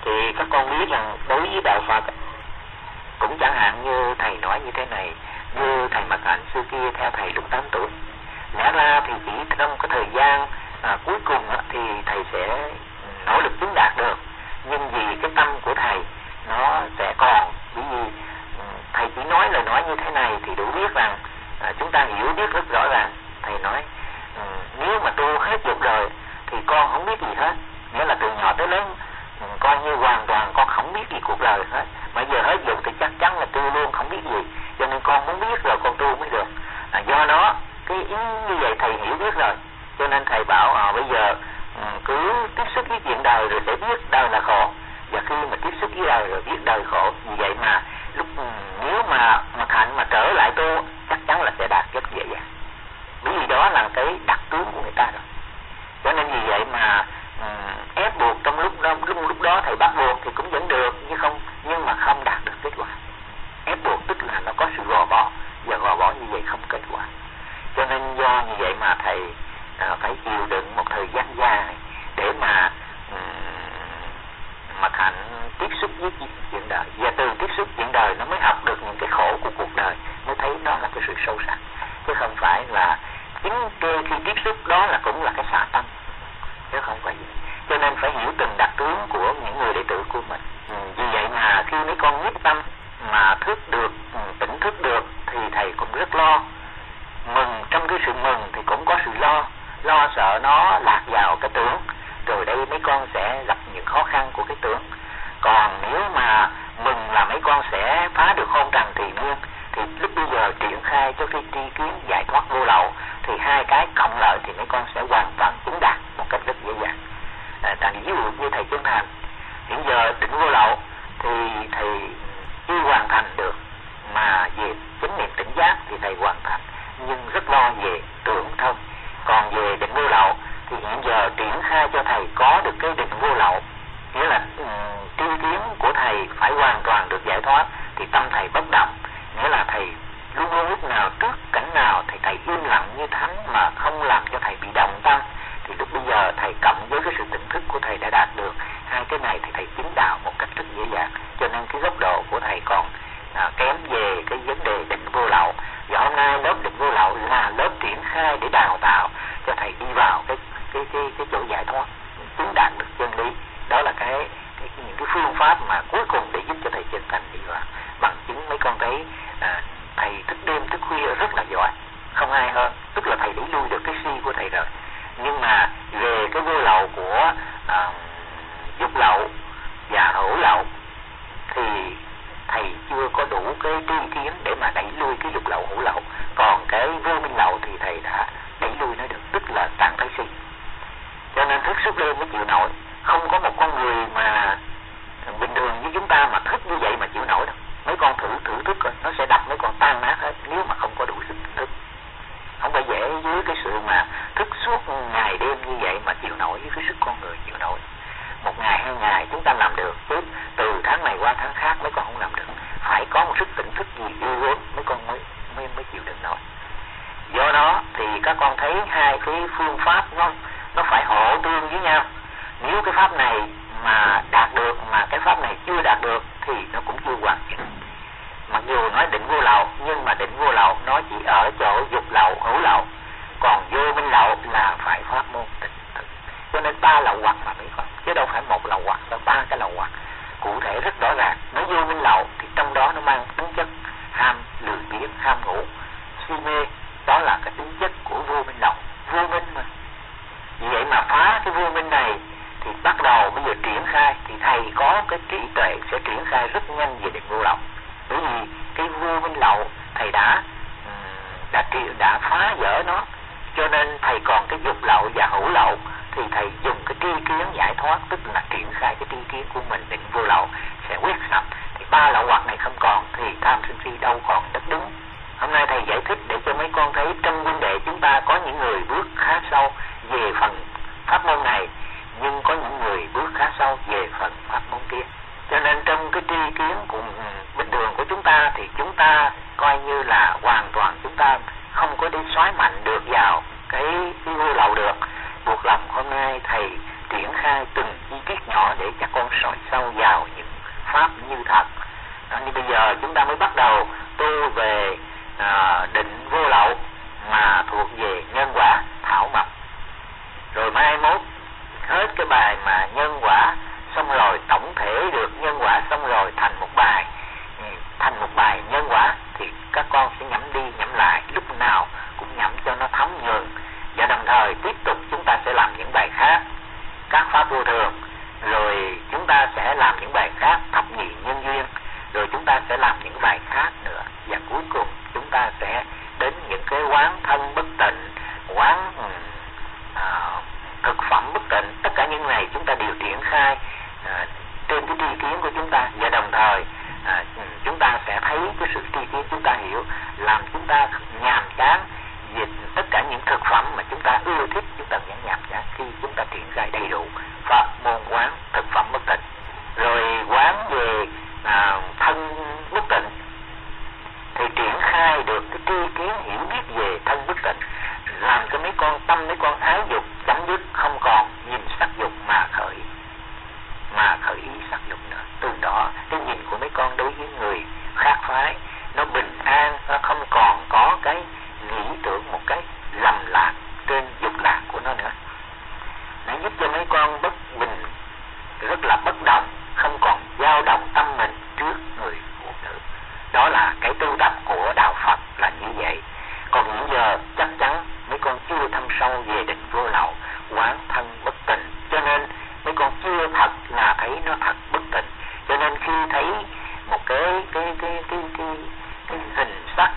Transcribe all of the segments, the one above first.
Thì các con biết rằng đối với đạo Phật cũng chẳng hạn như thầy nói như thế này, như thầy Mặc Hạnh xưa kia theo thầy lúc 8 tuổi, lẽ ra thì chỉ trong cái thời gian cuối cùng thì thầy sẽ nỗ lực chứng đạt được, nhưng vì cái tâm của thầy nó sẽ còn, bởi vì thầy chỉ nói lời nói như thế này thì đủ biết rằng chúng ta hiểu biết rất rõ ràng. Thầy nói nếu mà tu hết dục rồi thì con không biết gì hết, nghĩa là từ nhỏ tới lớn coi như hoàn toàn con không biết gì cuộc đời hết, mà giờ hết dục thì chắc chắn là tu luôn không biết gì, cho nên con muốn biết rồi con tu mới được. Do đó cái ý như vậy thầy hiểu biết rồi, cho nên thầy bảo bây giờ cứ tiếp xúc với chuyện đời rồi sẽ biết đời là khổ, và khi mà tiếp xúc với đời rồi biết đời khổ. Vì vậy mà lúc nếu mà Hạnh mà trở lại tu chắc chắn là sẽ đạt rất dễ dàng, bởi vì đó là cái đặc tướng của người ta rồi. Cho nên vì vậy mà ép buộc trong lúc đó thầy bắt buộc thì cũng vẫn được, nhưng mà không đạt được kết quả. Ép buộc tức là nó có sự gò bó, và gò bó như vậy không kết quả. Cho nên do như vậy mà thầy phải chịu đựng một thời gian dài để mà Hạnh tiếp xúc với chuyện đời, và từ tiếp xúc chuyện đời nó mới học được những cái khổ của cuộc đời, mới thấy đó là cái sự sâu sắc, chứ không phải là chính khi tiếp xúc đó là cũng là cái xả tâm, chứ không phải gì. Cho nên phải hiểu từng đặc tướng của những người đệ tử của mình. Vì vậy mà khi mấy con nhiếp tâm mà thức được, tỉnh thức được thì thầy cũng rất lo. Mừng, trong cái sự mừng thì cũng có sự lo sợ nó lạc vào cái tưởng, rồi đây mấy con sẽ gặp những khó khăn của cái tưởng. Còn nếu mà mừng là mấy con sẽ phá được hôn trần thì nguyên, thì lúc bây giờ triển khai cho cái tri kiến giải thoát vô lậu, thì hai cái cộng lợi thì mấy con sẽ hoàn toàn chứng đạt một cách rất dễ dàng. Ví dụ như thầy Chân Thành hiện giờ định vô lậu thì thầy chưa hoàn thành được, mà về chánh niệm tỉnh giác thì thầy hoàn thành, nhưng rất lo về tưởng thôi. Còn về định vô lậu thì hiện giờ triển khai cho thầy có được cái định vô lậu, nghĩa là tri kiến của thầy phải hoàn toàn được giải thoát, thì tâm thầy bất động, nghĩa là thầy luôn luôn lúc nào trước cảnh nào thì thầy im lặng như thánh mà không làm cho thầy bị động tâm. Thì lúc bây giờ thầy cộng với cái sự tỉnh thức của thầy đã đạt được hai cái này thì thầy chứng đạo một cách rất dễ dàng. Cho nên cái góc độ của thầy còn kém về cái vấn đề định vô lậu. Và hôm nay lớp định vô lậu là lớp triển khai để đào tạo cho thầy đi vào cái chỗ giải thoát, chứng đạt được chân lý. Đó là những cái phương pháp mà cuối cùng để giúp cho thầy Chân Thành đi vào. Bằng chứng mấy con thấy thầy thức đêm thức khuya rất là giỏi, không ai hơn, tức là thầy đẩy lui được cái si của thầy rồi. Nhưng mà về cái vô lậu của dục lậu và hữu lậu thì thầy chưa có đủ cái tri kiến để mà đẩy lui cái dục lậu hữu lậu. Còn cái vô minh lậu thì thầy đã đẩy lui nó được, tức là tàn thái si. Cho nên thức suốt đêm mới chịu nổi. Không có một con người mà bình thường như chúng ta mà thức như vậy mà chịu nổi đâu. Mấy con thử thức coi, nó sẽ đập mấy con tan nát hết nếu mà không có đủ sức thức. Không phải dễ dưới cái sự mà thức suốt ngày đêm như vậy mà chịu nổi với cái sức con người chịu nổi. Một ngày hai ngày chúng ta làm được, chứ từ tháng này qua tháng khác mấy con không làm được. Phải có một sức tỉnh thức gì ghê gớm mấy con mới chịu đựng nổi. Do đó thì các con thấy hai cái phương pháp nó phải hỗ tương với nhau. Nếu cái pháp này mà đạt được mà cái pháp này chưa đạt được thì nó cũng chưa hoàn chỉnh. Mặc dù nói định vô lậu, nhưng mà định vô lậu nó chỉ ở chỗ dục lậu, hữu lậu. Còn vô minh lậu là phải pháp môn tịnh thực. Cho nên 3 lậu hoặc mà mấy con, chứ đâu phải 1 lậu hoặc, đâu 3 cái lậu hoặc. Cụ thể rất rõ ràng. Nói vô minh lậu thì trong đó nó mang tính chất ham lười biếng, ham ngủ, si mê. Đó là cái tính chất của vô minh lậu. Vô minh mà. Vì vậy mà phá cái vô minh này thì bắt đầu bây giờ triển khai thì thầy có cái trí tuệ sẽ triển khai rất nhanh về định vô lậu. Bởi vì cái vô minh lậu thầy đã phá vỡ nó, cho nên thầy còn cái dục lậu và hữu lậu thì thầy dùng cái tri kiến giải thoát, tức là triển khai cái tri kiến của mình định vô lậu sẽ quét sạch. Thì 3 lậu hoặc này không còn thì tham sân si đâu còn đất đứng. Hôm nay thầy giải thích để cho mấy con thấy trong huynh đệ chúng ta có những người bước khá sâu về phần pháp môn này, nhưng có những người bước khá sâu về phần pháp môn kia. Cho nên trong cái tri kiến của bình thường của chúng ta thì chúng ta coi như là hoàn toàn chúng ta không có đi xoáy mạnh được vào cái vô lậu được. Buộc lòng hôm nay thầy triển khai từng chi tiết nhỏ để cho con soi sâu vào bây giờ chúng ta mới bắt đầu tu về định vô lậu mà thuộc về nhân quả thảo mộc. Rồi mai mốt hết cái bài mà nhân quả xong rồi, tổng thể được nhân quả xong rồi thành một bài nhân quả, thì các con sẽ nhẩm đi nhẩm lại, lúc nào cũng nhẩm cho nó thấm nhuần. Và đồng thời tiếp tục chúng ta sẽ làm những bài khác, các pháp vô thường, rồi chúng ta sẽ làm những bài khác thập nhị nhân duyên, rồi chúng ta sẽ làm những bài khác nữa, và cuối cùng chúng ta sẽ đến những cái quán thân bất tịnh, quán thực phẩm bất tịnh. Tất cả những này chúng ta đều triển khai trên cái tri kiến của chúng ta, và đồng thời chúng ta sẽ thấy cái sự tri kiến chúng ta hiểu, làm chúng ta nhàm chán về tất cả những thực phẩm mà chúng ta ưa thích, chúng ta vẫn nhàm chán khi chúng ta triển khai đầy đủ pháp môn quán thực phẩm bất tịnh. Rồi quán về thân bất tịnh thì triển khai được cái tri kiến hiểu biết về thân bất tịnh, làm cho mấy con tâm, mấy con ái dục chấm dứt, không còn nhìn sắc dục mà khởi ý sắc dục nữa. Từ đó cái nhìn của mấy con đối với người khác phái nó bình an, nó không còn có cái nghĩ tưởng một cái lầm lạc trên dục lạc của nó nữa. Nó giúp cho mấy con bất bình, rất là bất động, không còn dao động tâm mình trước người phụ nữ. Đó là cái tu tập của đạo Phật là như vậy. Còn hiện giờ chắc chắn mấy con chưa thâm sâu về định vô lậu, quán thân bất tịnh, cho nên mấy con chưa thật là thấy nó thật bất tịnh. Cho nên khi thấy một cái hình sắc,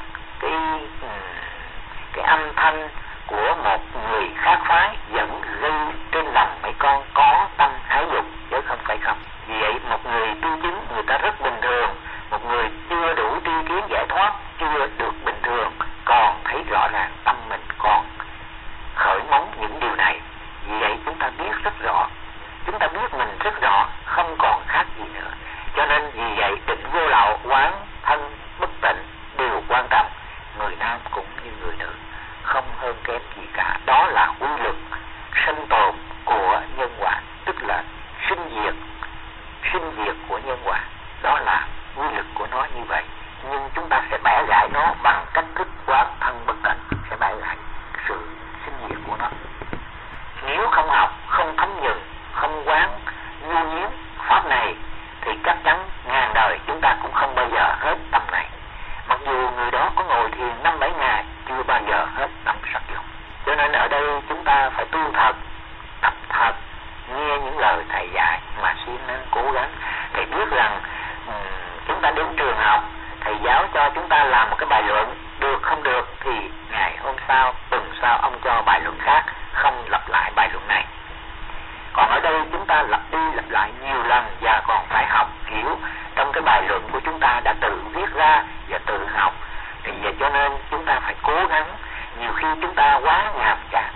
cái âm thanh của một người khác phái vẫn gây trên lòng mấy con có tâm ái dục, chứ không phải không. Vì vậy một người tu chứng người ta rất bình thường, một người chưa đủ tri kiến giải thoát, chưa được bình thường, còn thấy rõ ràng tâm mình còn khởi móng những điều này. Vì vậy chúng ta biết rất rõ, chúng ta biết mình rất rõ, không còn khác gì nữa. Cho nên vì vậy định vô lậu, quán thân bất tịnh đều quan trọng, người nam cũng như người nữ, không hơn kém gì cả. Đó là quy luật sinh tồn của nhân quả, tức là sinh diệt của nhân quả. Đó là quy luật của nó như vậy. Nhưng chúng ta sẽ bẻ gãy nó bằng cách thức quán thân bất tịnh, sẽ bẻ gãy sự sinh diệt của nó. Nếu không học, không thấm nhuần, không quán nhu nhiếm pháp này thì chắc chắn ngàn đời chúng ta cũng không bao giờ hết tâm này. Mặc dù người đó có ngồi thiền 5-7 ngày chưa bao giờ hết tâm sắc dục. Cho nên ở đây chúng ta phải tu thật, tập thật, nghe những lời thầy dạy mà siêng năng cố gắng. Thầy biết rằng chúng ta đến trường học, thầy giáo cho chúng ta làm một cái bài luận, được không được thì ngày hôm sau, tuần sau ông cho bài luận khác, không lặp lại bài luận này. Còn ở đây chúng ta lặp đi lặp lại nhiều lần và còn phải học hiểu trong cái bài luận của chúng ta đã tự viết ra và tự học. Thì vậy cho nên chúng ta phải cố gắng. Nhiều khi chúng ta quá nhàm chán.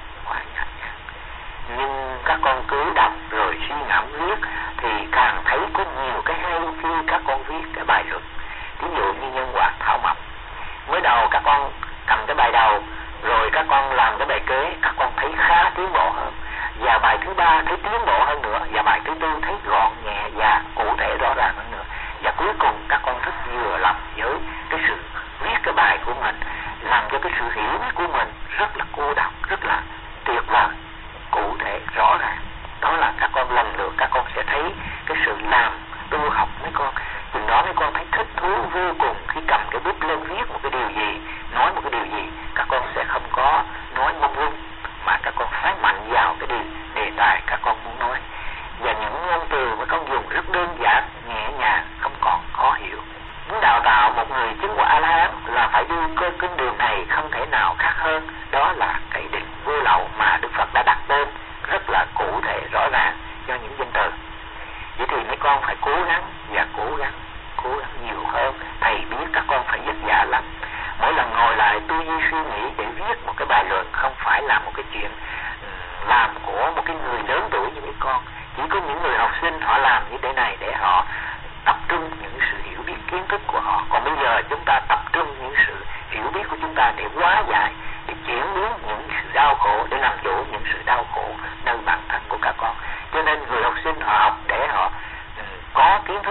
Nhưng các con cứ đọc rồi suy ngẫm viết thì càng thấy có nhiều cái hay khi các con viết cái bài luận. Ví dụ như nhân quả thảo mộc. Mới đầu các con cầm cái bài đầu, rồi các con làm cái bài kế, các con thấy khá tiến bộ hơn. Và bài thứ ba thấy tiến bộ hơn nữa, và bài thứ tư thấy gọn nhẹ và cụ thể rõ ràng hơn nữa. Và cuối cùng các con rất vừa lòng với cái sự viết cái bài của mình, làm cho cái sự hiểu biết của mình rất là cô đọng, rất là tuyệt vời, cụ thể rõ ràng. Đó là các con lần lượt các con sẽ thấy cái sự làm tu học mấy con. Chừng đó mấy con thấy thích thú vô cùng khi cầm cái bút lên viết một cái điều gì, nói một cái điều gì, các con sẽ không có nói mông lung, mà các con phái mạnh vào cái đề tài các con muốn nói. Và những ngôn từ mà con dùng rất đơn giản, nhẹ nhàng, không còn khó hiểu. Muốn đào tạo một người chứng quả A-la-hán là phải đi cái đường này, không thể nào khác hơn. Đó là cái định vô lậu mà Đức Phật đã đặt tên rất là cụ thể rõ ràng cho những danh từ. Vậy thì mấy con phải cố gắng và cố gắng nhiều hơn. Thầy biết các con phải vất vả lắm. Mỗi lần ngồi lại tư duy suy nghĩ để viết một cái bài luận không phải là một cái chuyện làm của một cái người lớn tuổi như mấy con. Chỉ có những người học sinh họ làm như thế này để họ tập trung những sự hiểu biết kiến thức của họ. Còn bây giờ chúng ta tập trung những sự hiểu biết của chúng ta để hóa giải, để chuyển biến những sự đau khổ, để làm chủ những sự đau khổ nơi bản thân của các con. Cho nên người học sinh họ học để họ có kiến thức,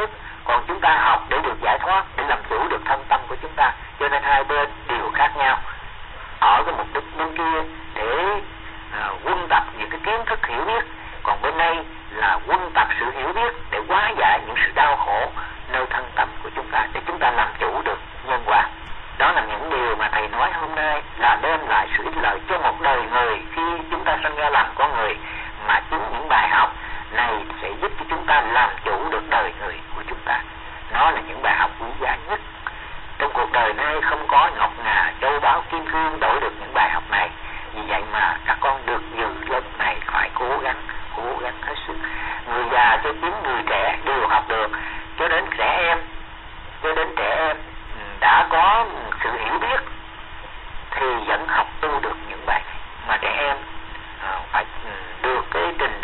còn chúng ta học để được giải thoát, để làm chủ được thân tâm của chúng ta. Cho nên hai bên đều khác nhau. Ở cái mục đích bên kia để quân tập những cái kiến thức hiểu biết, còn bên đây là quân tập sự hiểu biết để hóa giải những sự đau khổ nơi thân tâm của chúng ta, để chúng ta làm chủ được nhân quả. Đó là những điều mà thầy nói hôm nay, là đem lại sự ích lợi cho một đời người khi chúng ta sinh ra làm con người, mà chính những bài học này sẽ giúp cho chúng ta làm chủ được đời người của chúng ta. Nó là những bài học quý giá nhất trong cuộc đời này. Không có ngọc ngà châu báu kim cương đổi được những bài học này. Vì vậy mà các con được dự lớp này phải cố gắng hết sức. Người già cho đến người trẻ đều học được, cho đến trẻ em đã có sự hiểu biết thì vẫn học tu được những bài này. Mà trẻ em phải được cái trình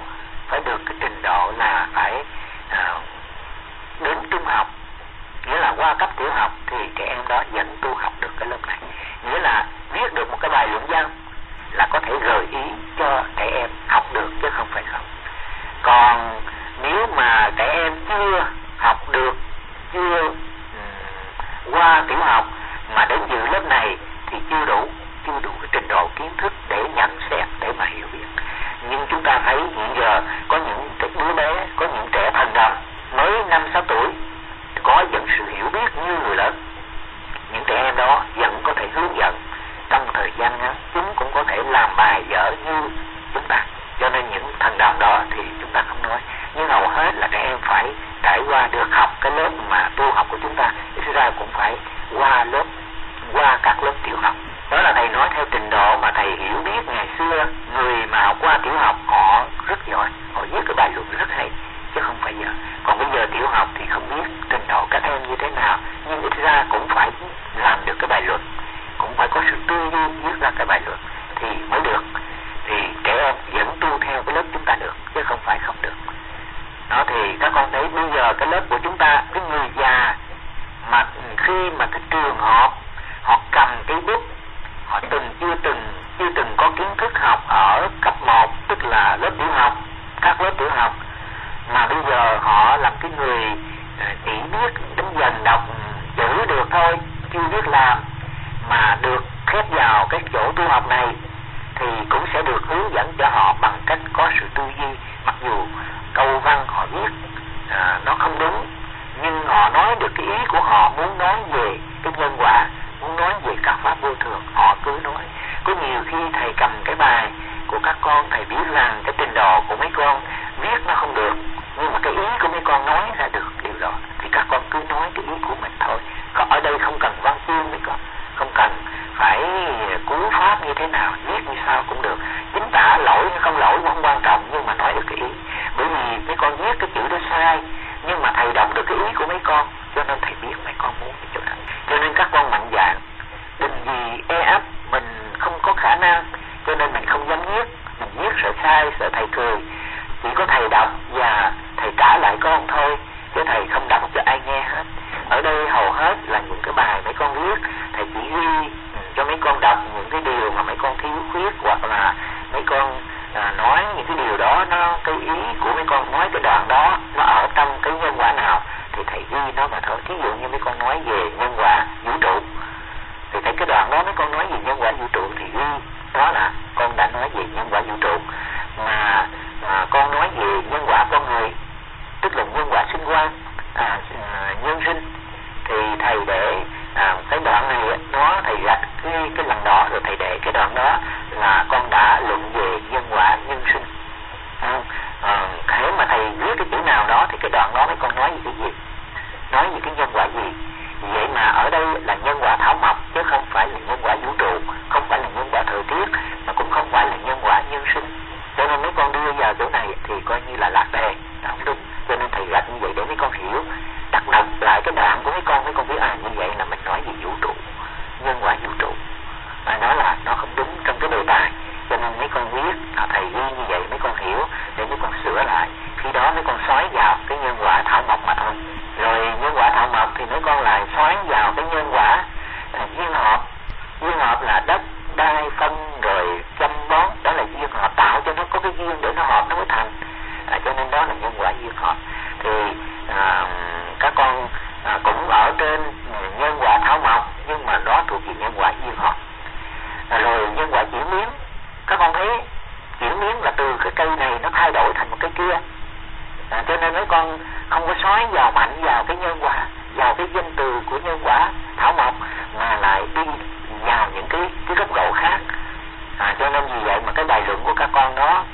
độ là phải đến trung học, nghĩa là qua cấp tiểu học thì trẻ em đó vẫn tu học được cái lớp này. Nghĩa là viết được một cái bài luận văn là có thể gợi ý cho trẻ em học được chứ không phải không. Còn nếu mà trẻ em chưa học được, chưa qua tiểu học mà đến dự lớp này thì chưa đủ cái trình độ kiến thức để nhận xét, để mà hiểu biết. Nhưng chúng ta thấy hiện giờ có những cái đứa bé, có những trẻ thần đồng mới 5-6 tuổi có vẫn sự hiểu biết như người lớn. Những trẻ em đó vẫn có thể hướng dẫn trong thời gian ngắn, chúng cũng có thể làm bài vở như chúng ta. Cho nên những thần đồng đó thì chúng ta không nói, nhưng hầu hết là trẻ em phải trải qua được học cái lớp mà tu học của chúng ta. Thực ra cũng phải qua các lớp tiểu học. Đó là thầy nói theo trình độ mà thầy hiểu biết. Ngày xưa người mà học qua tiểu học họ rất giỏi, họ viết cái bài luận rất hay, chứ không phải giờ. Còn bây giờ tiểu học thì không biết trình độ các em như thế nào, nhưng ít ra cũng phải làm được cái bài luận, cũng phải có sự tư duy viết ra cái bài luận thì mới được. Thì trẻ em vẫn tu theo cái lớp chúng ta được, chứ không phải không được. Đó thì các con thấy bây giờ cái lớp của chúng ta, cái người già mà khi mà cái trường họ cầm cái bút, họ chưa từng có kiến thức học ở cấp 1, tức là lớp tiểu học, các lớp tiểu học, mà bây giờ họ làm cái người chỉ biết đến dần đọc chữ được thôi, chưa biết làm, mà được khép vào cái chỗ tu học này thì cũng sẽ được hướng dẫn cho họ bằng cách có sự tư duy. Mặc dù câu văn họ viết nó không đúng, nhưng họ nói được cái ý của họ, muốn nói về cái nhân quả, muốn nói về các pháp vô thường, họ cứ nói. Có nhiều khi thầy cầm cái bài của các con, thầy biết rằng cái trình độ của mấy con viết nó không được, nhưng mà cái ý của mấy con nói ra được điều đó, thì các con cứ nói cái ý của mình thôi. Còn ở đây không cần văn chương mấy con, không cần phải cú pháp như thế nào, viết như sao cũng được. Chính tả lỗi không lỗi cũng không quan trọng, nhưng mà nói được cái ý. Bởi vì mấy con viết cái chữ đó sai, nhưng mà thầy đọc được cái ý của mấy con, cho nên thầy biết mấy con muốn cái chỗ đó. Cho nên các con mạnh dạn, đừng vì e ấp mình không có khả năng cho nên mình không dám viết. Mình viết sợ sai, sợ thầy cười. Chỉ có thầy đọc và thầy trả lại con thôi, chứ thầy không đọc cho ai nghe hết. Ở đây hầu hết là những cái bài mấy con viết, thầy chỉ ghi cho mấy con đọc những cái điều mà mấy con thiếu khuyết, hoặc là mấy con nói những cái điều đó, nó cái ý của mấy con nói cái đoạn đó nó ở trong cái nhân quả nào thì thầy ghi nó mà thôi. Thí dụ như mấy con nói về nhân quả vũ trụ thì thấy cái đoạn đó mấy con nói về nhân quả vũ trụ thì ghi đó là con đã nói về nhân quả vũ trụ. Mà con nói về nhân quả con người, tức là nhân quả sinh quan, nhân sinh, thì thầy để cái đoạn này nó thầy gạch cái lần đó, rồi thầy để cái đoạn đó là con đã luận về nhân quả nhân sinh. Thế mà thầy viết cái chữ nào đó thì cái đoạn đó mấy con nói về cái gì, nói về cái nhân quả gì. Vậy mà ở đây là nhân quả thảo mộc, chứ không phải là nhân quả vũ trụ, không phải là nhân quả thời tiết, mà cũng không phải là nhân quả nhân sinh. Cho nên mấy con đưa vào chỗ này thì coi như là lạc đề, không đúng. Cho nên thầy gạch như vậy để mấy con hiểu. Đặt đọc lại cái đoạn của mấy con biết như vậy là mình nói về vũ trụ, nhân quả vũ trụ, mà nói là nó không đúng trong cái đề tài. Cho nên mấy con viết thầy ghi như vậy mấy con hiểu để mấy con sửa lại. Khi đó mấy con xói vào cái nhân Cho nên mấy con không có xoáy vào mạnh vào cái nhân quả, vào cái danh từ của nhân quả thảo mộc, mà lại đi vào những cái góc độ khác. Cho nên vì vậy mà cái bài luận của các con nó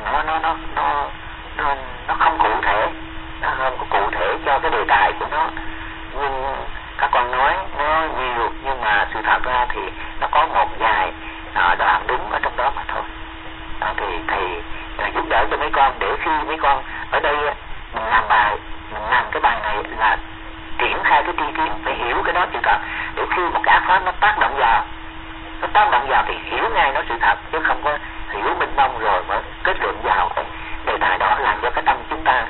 không cụ thể, nó không có cụ thể cho cái đề tài của nó. Nhưng các con nói nó nhiều, nhưng mà sự thật ra thì nó có một vài đoạn đúng ở trong đó mà thôi. Thì thầy giúp đỡ cho mấy con, để khi mấy con ở đây mình làm cái bài này là triển khai cái tri kiến, phải hiểu cái đó sự thật, để khi một cái ác pháp nó tác động vào thì hiểu ngay nó sự thật, chứ không có hiểu mênh mông rồi mới kết luận vào cái đề tài đó, làm cho cái tâm chúng ta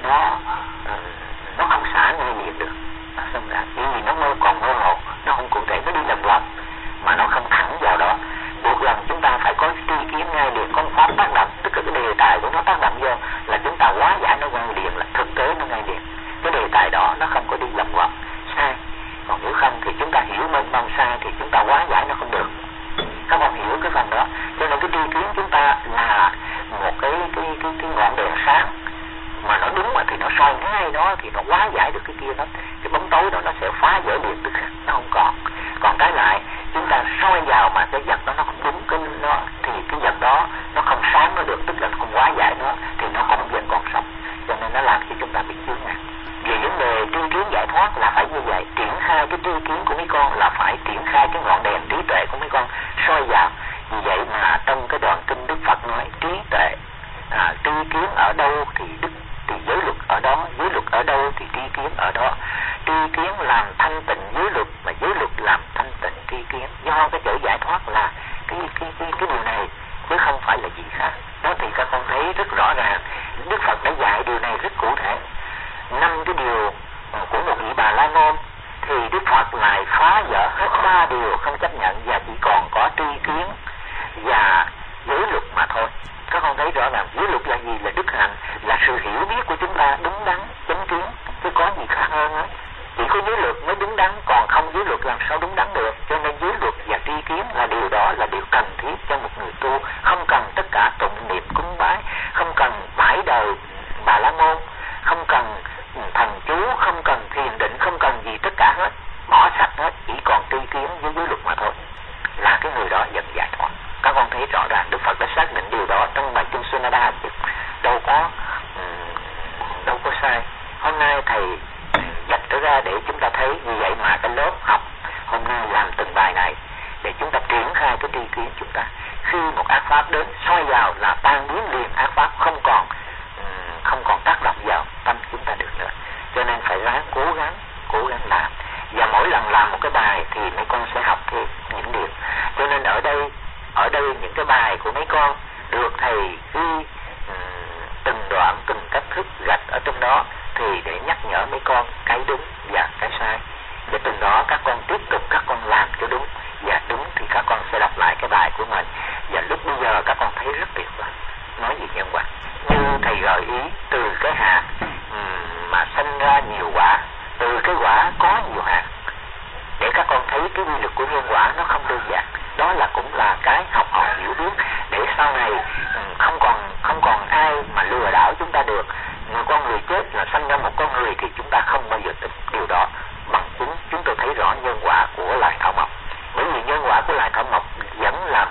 nó không xả ngay liền được. Xong ra bởi vì nó còn mơ hồ, nó không cụ thể, nó đi lòng vòng mà nó không thẳng vào đó. Buộc lòng chúng ta phải có tri kiến ngay liền, có pháp tác động, tức là cái đề tài của nó tác động vô là chúng ta hóa giải nó ngay liền, là thực tế nó ngay liền. Cái đề tài đó nó không có đi lòng vòng sai. Còn nếu không thì chúng ta hiểu mênh mông sai thì chúng ta hóa giải nó không được. Các bạn hiểu cái phần đó. Cho nên cái tri kiến chúng ta là một cái ngọn đèn sáng, mà nó đúng thì nó soi ngay đó thì nó hóa giải được cái kia đó. Cái bóng tối đó nó sẽ phá vỡ liền tức khắc, nó không còn. Còn trái lại chúng ta soi vào mà cái vật đó nó không đúng cái nó, thì cái vật đó nó không sáng nó được, tức là nó không hóa giải nó, thì nó cũng vẫn còn sống. Cho nên nó làm cho chúng ta bị chướng ngại. Về vấn đề tri kiến giải thoát là phải như vậy, triển khai cái tri kiến của mấy con là phải triển khai cái ngọn đèn trí tuệ của mấy con soi vào. Vì vậy mà trong cái đoạn kinh Đức Phật nói trí tuệ, tri kiến ở đâu thì giới luật ở đó, giới luật ở đâu thì tri kiến ở đó. Tri kiến làm thanh tịnh giới luật, mà giới luật làm thanh tịnh tri kiến. Do cái chỗ giải thoát là cái điều này, chứ không phải là gì khác. Đó thì các con thấy rất rõ ràng, Đức Phật đã dạy điều này rất cụ thể. 5 cái điều của một vị Bà La Môn thì Đức Phật lại phá vỡ hết 3 điều không chấp nhận, và chỉ còn có tri kiến và giới luật mà thôi. Các con thấy rõ ràng giới luật là gì? Là đức hạnh, là sự hiểu biết của chúng ta đúng đắn, chánh kiến, chứ có gì khác hơn á. Chỉ có giới luật mới đúng đắn, còn không giới luật làm sao đúng đắn được. Cho nên giới luật và tri kiến là điều đó, là điều cần thiết cho một người tu. Không cần tất cả tụng niệm cúng bái, không cần 7 đời Bà La Môn, không cần thần chú, không cần thiền định, không cần gì tất cả hết, bỏ sạch hết, chỉ còn tri kiến với giới luật mà thôi, là cái người đó dần giải thoát. Các con thấy rõ ràng Đức Phật đã xác định điều đó trong bài kinh Sunada, đâu có sai. Hôm nay thầy dạch ra để chúng ta thấy. Vì vậy mà cái lớp học hôm nay làm từng bài này để chúng ta triển khai cái tri kiến chúng ta. Khi một ác pháp đến, soi vào là tan biến liền ác pháp, không còn tác động vào tâm chúng ta được nữa. Cho nên phải ráng cố gắng làm, và mỗi lần làm một cái bài thì mấy con sẽ học thêm những điều. Cho nên ở đây những cái bài của mấy con được thầy ghi từng đoạn, từng cách thức gạch ở trong đó, thì để nhắc nhở mấy con cái đúng và cái sai, để từ đó các con tiếp tục các con làm cho đúng, và đúng thì các con sẽ đọc lại cái bài của mình. Và lúc bây giờ các con thấy rất tuyệt vời. Nói gì nhân quả, như thầy gợi ý, từ cái hạt mà sanh ra nhiều quả, từ cái quả có nhiều hạt, để các con thấy cái quy luật của nhân quả nó không đơn giản. Đó là cũng là cái học hỏi hiểu biết, để sau này không còn ai mà lừa đảo chúng ta được. Người con người chết là sanh ra một con người thì chúng ta không bao giờ tin điều đó. Bằng chứng chúng tôi thấy rõ nhân quả của loài thảo mộc. Bởi vì nhân quả của loài thảo mộc vẫn là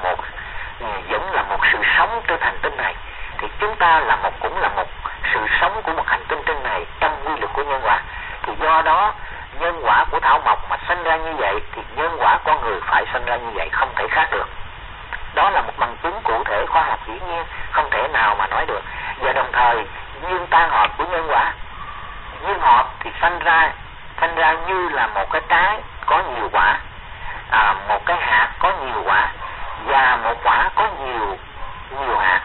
một sự sống trên hành tinh này, thì chúng ta cũng là một sự sống của một hành tinh trên này trong quy luật của nhân quả. Thì do đó nhân quả của thảo mộc mà sanh ra như vậy thì nhân quả con người phải sanh ra như vậy, không thể khác được. Đó là một bằng chứng cụ thể khoa học hiển nhiên, không thể nào mà nói được. Và đồng thời duyên tan hợp của nhân quả, duyên hợp thì sanh ra như là một cái trái có nhiều quả, một cái hạt có nhiều quả, và một quả có nhiều hạt.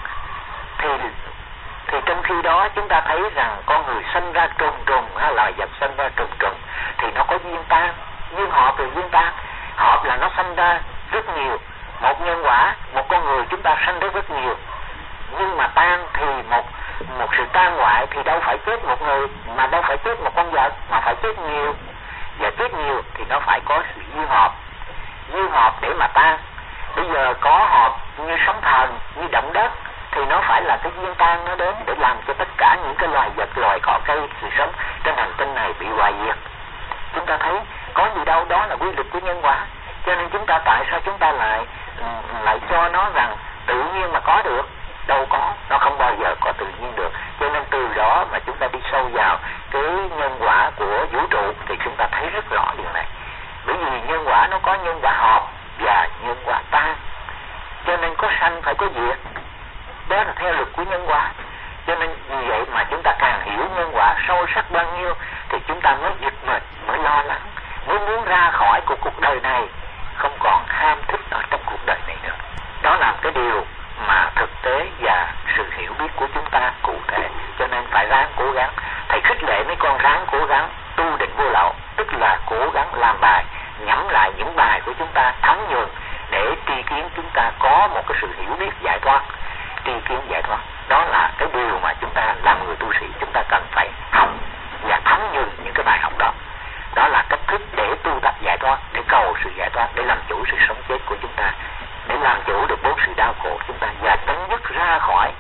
Thì trong khi đó chúng ta thấy rằng con người sanh ra trùng hay loài vật sanh ra trùng thì nó có duyên tan, duyên hợp rồi duyên tan. Hợp là nó sanh ra rất nhiều, một nhân quả, một con người chúng ta sanh ra rất nhiều, nhưng mà tan thì một sự tan hoại thì đâu phải chết một người, mà đâu phải chết một con vật, mà phải chết nhiều. Và chết nhiều thì nó phải có sự duyên hợp để mà tan. Bây giờ có hợp như sóng thần, như động đất, thì nó phải là cái duyên tan nó đến để làm cho tất cả cả những cái loài vật, loài cỏ cây, sự sống trên hành tinh này bị hoại diệt. Chúng ta thấy có gì đâu, đó là quy luật của nhân quả. Cho nên chúng ta tại sao chúng ta lại cho nó rằng tự nhiên mà có được? Đâu có, nó không bao giờ có tự nhiên được. Cho nên từ đó mà chúng ta đi sâu vào cái nhân quả của vũ trụ thì chúng ta thấy rất rõ điều này. Bởi vì nhân quả nó có nhân quả hợp và nhân quả tan. Cho nên có sanh phải có diệt. Đó là theo luật của nhân quả. Cho nên vì vậy mà chúng ta càng hiểu nhân quả sâu sắc bao nhiêu thì chúng ta mới giật mình, mới lo lắng, mới muốn ra khỏi cuộc đời này, không còn ham thích ở trong cuộc đời này nữa. Đó là cái điều mà thực tế và sự hiểu biết của chúng ta cụ thể. Cho nên phải ráng cố gắng. Thầy khích lệ mấy con ráng cố gắng tu định vô lậu, tức là cố gắng làm bài, nhẩm lại những bài của chúng ta thấm nhuần để tri kiến chúng ta có một cái sự hiểu biết giải thoát, tri kiến giải thoát. Đó là cái điều mà chúng ta làm người tu sĩ chúng ta cần phải học và thấm nhuần những cái bài học đó. Đó là cách thức để tu tập giải thoát, để cầu sự giải thoát, để làm chủ sự sống chết của chúng ta, để làm chủ được bốn sự đau khổ của chúng ta và chấm dứt ra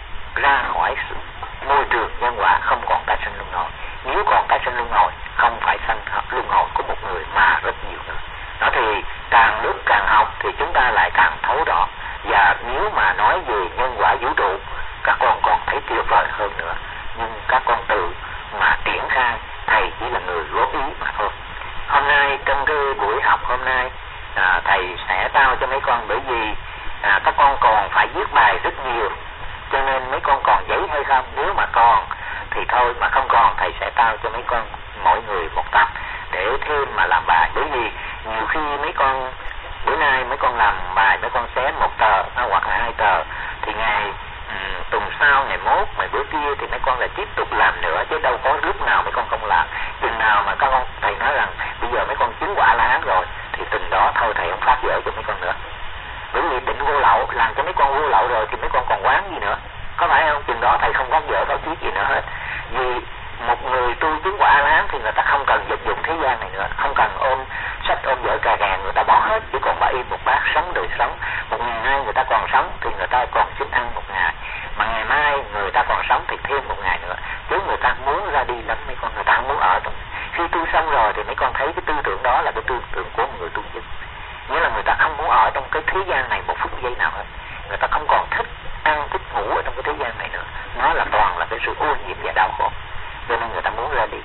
khỏi sự môi trường nhân quả, không còn tái sinh luân hồi. Nếu còn tái sinh luân hồi, không phải sanh luân hồi của một người mà rất nhiều người. Đó thì càng lúc càng học thì chúng ta lại càng thấu rõ. Và nếu mà nói về nhân quả vũ trụ, các con còn thấy tuyệt vời hơn nữa. Nhưng các con tự mà triển khai, thầy chỉ là người góp ý mà thôi. Hôm nay trong cái buổi học hôm nay thầy sẽ trao cho mấy con, bởi vì các con còn phải viết bài rất nhiều, cho nên mấy con còn giấy hay không? Nếu mà còn thì thôi, mà không còn thầy sẽ trao cho mấy con mỗi người một tập để thêm mà làm bài. Bởi vì nhiều khi mấy con bữa nay mấy con làm bài, mấy con xé một tờ hoặc là 2 tờ, thì ngày tuần sau, ngày mốt, ngày bữa kia thì mấy con lại tiếp tục làm nữa, chứ đâu có lúc nào mấy con không làm. Chừng nào mà các con thầy nói rằng bây giờ mấy con chứng quả La Hán rồi thì từng đó thôi thầy không phát dở cho mấy con nữa. Bởi vì định vô lậu, làm cho mấy con vô lậu rồi thì mấy con còn quán gì nữa, có phải không? Chừng đó thầy không phát dở báo chí gì nữa hết. Vì một người tu chứng quả La Hán thì người ta không cần vật dụng thế gian này nữa, không cần ôm sách ôm vở cà ràng, người ta bỏ hết, chỉ còn bả im một bát sống đời sống. Một ngày nay người ta còn sống thì người ta còn xin ăn một ngày, mà ngày mai người ta còn sống thì thêm một ngày nữa. Chứ người ta muốn ra đi lắm mấy con, người ta không muốn ở trong. Khi tu xong rồi thì mấy con thấy cái tư tưởng đó là cái tư tưởng của một người tu chứng, nghĩa là người ta không muốn ở trong cái thế gian này một phút giây nào hết. Người ta không còn thích ăn thích ngủ ở trong cái thế gian này nữa, nó là toàn là cái sự ô nhiễm và đau khổ, cho nên người ta muốn ra đi.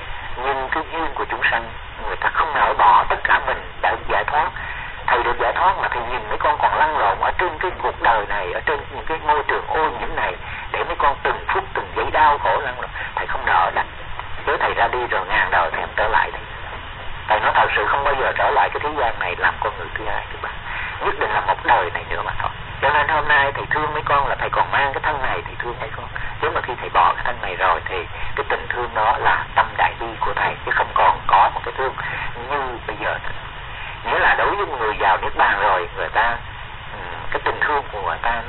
Nhưng cái duyên của chúng sanh, người ta không nỡ bỏ tất cả mình đã giải thoát. Thầy được giải thoát mà thầy nhìn mấy con còn lăn lộn ở trên cái cuộc đời này, ở trên những cái môi trường ô nhiễm này, để mấy con từng phút từng giây đau khổ lăn lộn. Thầy không nỡ đặt. Chứ thầy ra đi rồi ngàn đời thầy không trở lại đây. Thầy nói thật sự không bao giờ trở lại cái thế gian này làm con người thứ hai thứ ba, nhất định là một đời này nữa mà thôi. Cho nên hôm nay thầy thương mấy con là thầy còn mang cái thân này thì thương mấy con. Chứ mà khi thầy bỏ cái thân này rồi thì cái tình thương đó là tâm đại bi của thầy, chứ không còn có một cái thương như bây giờ nữa. Nghĩa là đối với người vào Niết Bàn rồi, người ta cái tình thương của người ta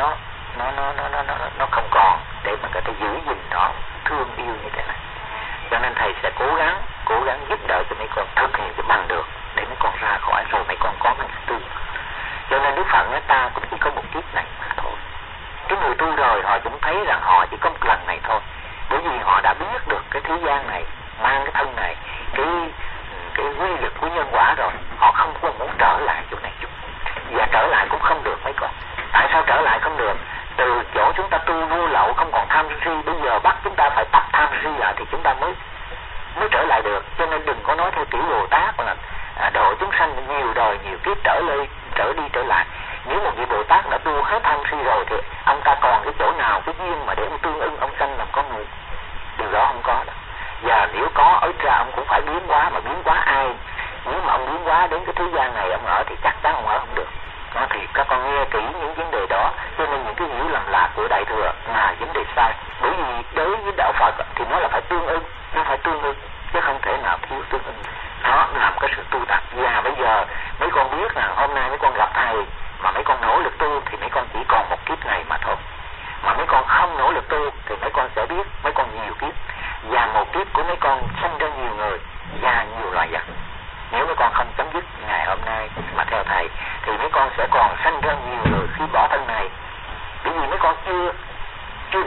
nó không còn để mà người ta giữ gìn nó thương yêu như thế này. Cho nên thầy sẽ cố gắng giúp đỡ cho mấy con thực hiện cái bằng được để mấy con ra khỏi rồi mấy con có cái tư. Cho nên Đức Phật nói ta cũng chỉ có một kiếp này mà thôi. Cái người tu rồi họ cũng thấy rằng họ chỉ có một lần này thôi, bởi vì họ đã biết được cái thế gian này mang cái thân này, cái quy luật của nhân quả rồi, họ không có muốn trở lại chỗ này chút, và trở lại cũng không được mấy con. Tại sao trở lại không được? Từ chỗ chúng ta tu vô lậu không còn tham si, bây giờ bắt chúng ta phải tập tham si lại thì chúng ta mới trở lại được. Cho nên đừng có nói theo kiểu Bồ Tát là độ chúng sanh nhiều đời nhiều kiếp trở đi trở lại. Nếu một vị Bồ Tát đã tu hết tham si rồi thì ông ta còn cái chỗ nào, cái duyên mà để ông tương ưng ông sanh làm con người? Điều đó không có đâu. Và nếu có ở ra ông cũng phải biến hóa, mà biến hóa ai? Nếu mà ông biến hóa đến cái thế gian này ông ở thì chắc chắn ông ở không được. Đó, thì các con nghe kỹ những vấn đề đó, cho nên những cái hiểu lầm lạc của Đại Thừa là vấn đề sai. Bởi vì đối với đạo Phật thì nó là phải tương ưng, nó phải tương ưng, chứ không thể nào thiếu tương ưng. Đó làm cái sự tu tập. Và bây giờ mấy con biết là hôm nay mấy con gặp thầy mà mấy con nỗ lực tu thì mấy con chỉ còn một kiếp này mà thôi. Mà mấy con không nỗ lực tu thì mấy con sẽ biết mấy con nhiều kiếp, và một kiếp của mấy con sanh ra nhiều người và nhiều loài vật. Nếu mấy con không chấm dứt ngày hôm nay mà theo thầy thì mấy con sẽ còn sanh ra nhiều người khi bỏ thân này. Bởi vì mấy con chưa đạt được